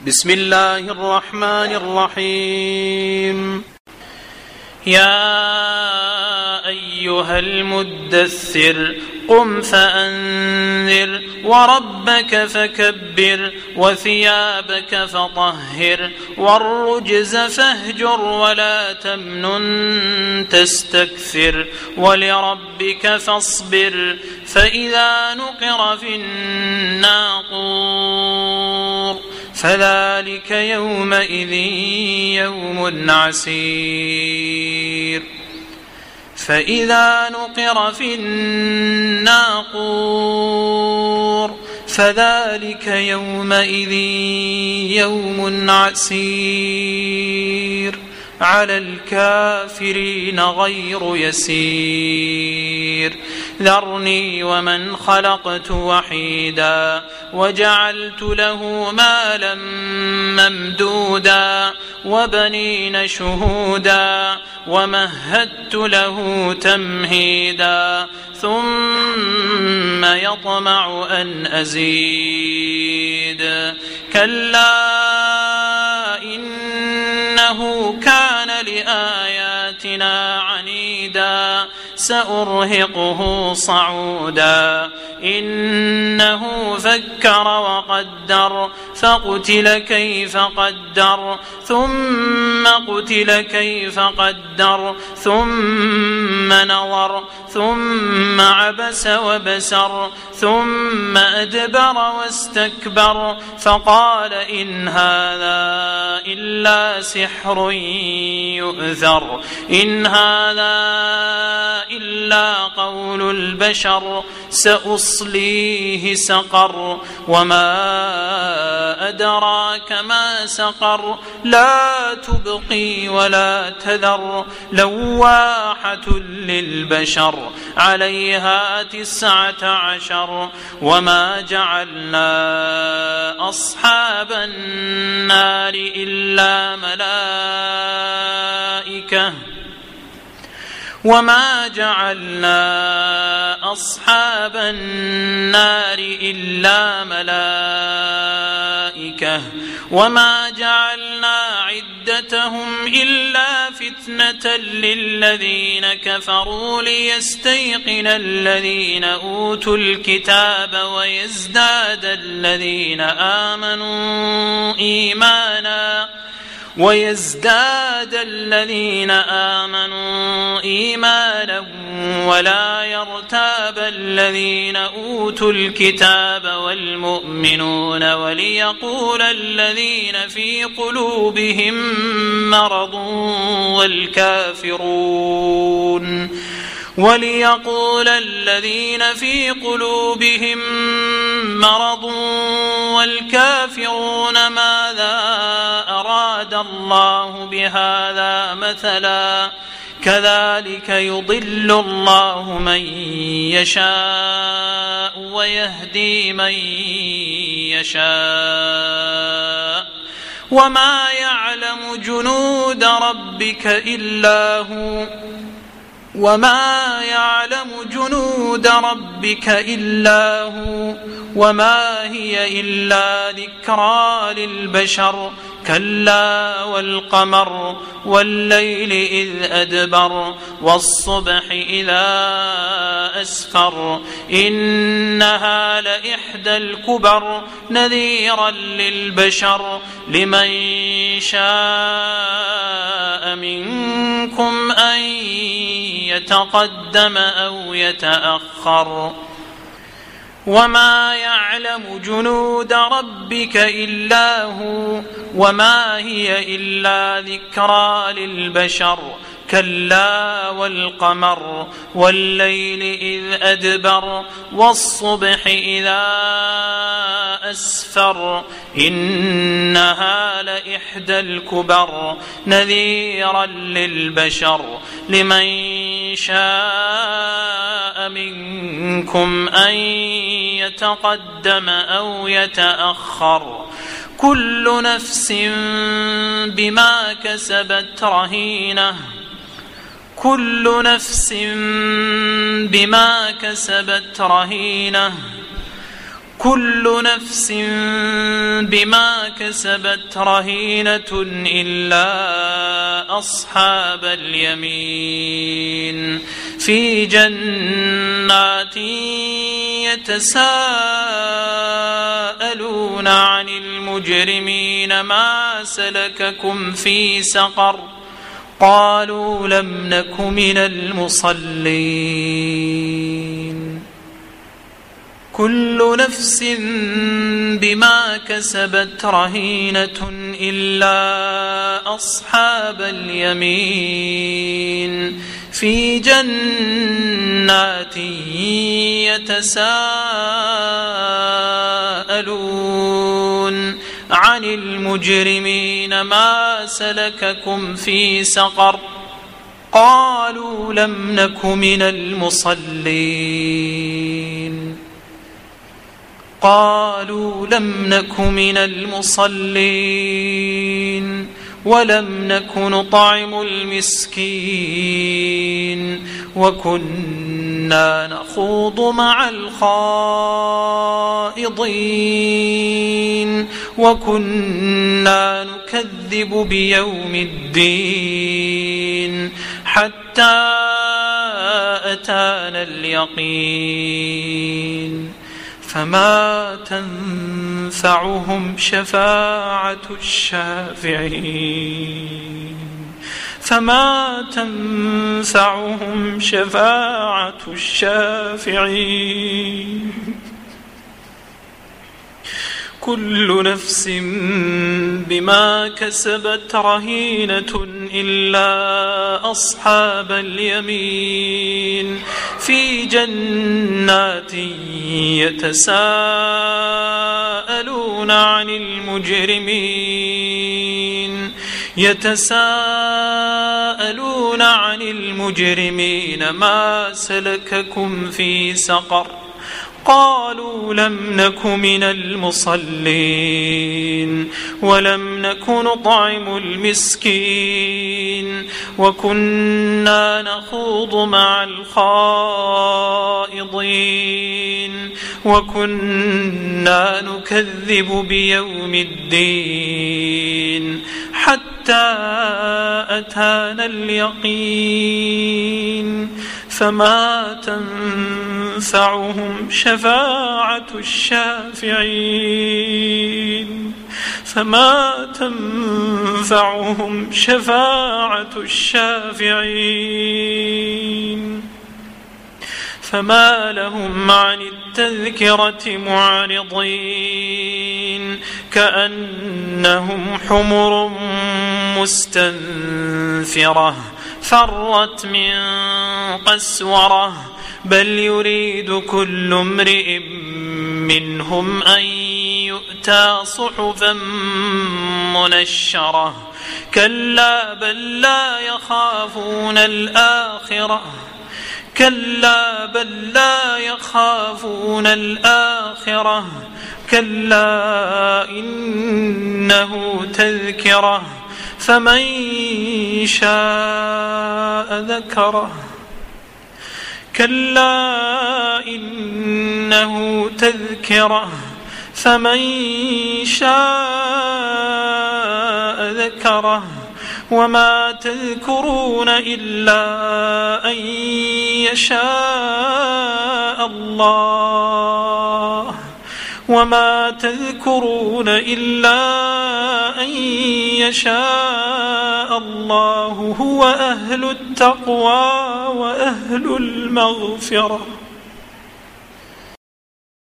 بسم الله الرحمن الرحيم. يا أيها المدثر قم فأنذر وربك فكبر وثيابك فطهر والرجز فاهجر ولا تمنن تستكثر ولربك فاصبر فإذا نقر في الناقور فذلك يومئذ يوم عسير. فإذا نقر في الناقور فذلك يومئذ يوم عسير على الكافرين غير يسير. ذرني ومن خلقت وحيدا وجعلت له مالا ممدودا وبنين شهودا ومهدت له تمهيدا ثم يطمع أن أزيد كلا إنه كان لآياتنا عنيدا سأرهقه صعودا إنه فكر وقدر فقتل كيف قدر ثم قتل كيف قدر ثم نظر ثم عبس وبسر ثم أدبر واستكبر فقال إن هذا إلا سحر يؤثر إن هذا إلا قول البشر سأصليه سقر وما أدراك ما سقر لا تبقي ولا تذر لواحة للبشر عليها 19 وما جعلنا أصحاب النار إلا ملائكة وما جعلنا أصحاب النار إلا ملائكة وما جعلنا عدتهم إلا فتنة للذين كفروا ليستيقن الذين أوتوا الكتاب ويزداد الذين آمنوا إيمانا ولا يرتاب الذين أوتوا الكتاب والمؤمنون وليقول الذين في قلوبهم مرض والكافرون ماذا أراد الله بهذا مثلا كذلك يضل الله من يشاء ويهدي من يشاء وما يعلم جنود ربك إلا هو وما هي إلا ذكرى للبشر كلا والقمر والليل إذ أدبر والصبح إذا أسفر إنها لإحدى الكبر نذيرا للبشر لمن شاء منكم أن يتقدم أو يتأخر وما يعلم جنود ربك إلا هو وما هي إلا ذكرى للبشر كلا والقمر والليل إذ أدبر والصبح إذا أسفر إنها لإحدى الكبر نذيرا للبشر لمن شاء منكم أن يتقدم أو يتأخر كل نفس بما كسبت رهينة كل نفس بما كسبت رهينة كل نفس بما كسبت رهينة إلا أصحاب اليمين في جنات يتساءلون عن المجرمين ما سلككم في سقر قالوا لم نك من المصلين كل نفس بما كسبت رهينة إلا أصحاب اليمين في جنات يتساءلون عن المجرمين ما سلككم في سقر قالوا لم نك من المصلين قالوا لم نك من المصلين ولم نك نطعم المسكين وكنا نخوض مع الخائضين وكنا نكذب بيوم الدين حتى أتانا اليقين فما تنفعهم شفاعة الشافعين فما تنفعهم شفاعة الشافعين كل نفس بما كسبت رهينة إلا أصحاب اليمين في جنات يتساءلون عن المجرمين ما سلككم في سقر قالوا لم نك من المصلين ولم نك نطعم المسكين وكنا نخوض مع الخائضين وكنا نكذب بيوم الدين حتى أتانا اليقين فما تنفعهم شفاعة الشافعين فما لهم عن التذكرة معرضين كأنهم حمر مستنفرة فرت من قسورة بل يريد كل امرئ منهم أن يؤتى صحفا منشرة كلا بل لا يخافون الآخرة كلا إنه تذكرة فمن شاء ذكره كلا إنه تذكرة فمن شاء ذكره وما تذكرون إلا أن يشاء الله هو أهل التقوى وأهل المغفرة.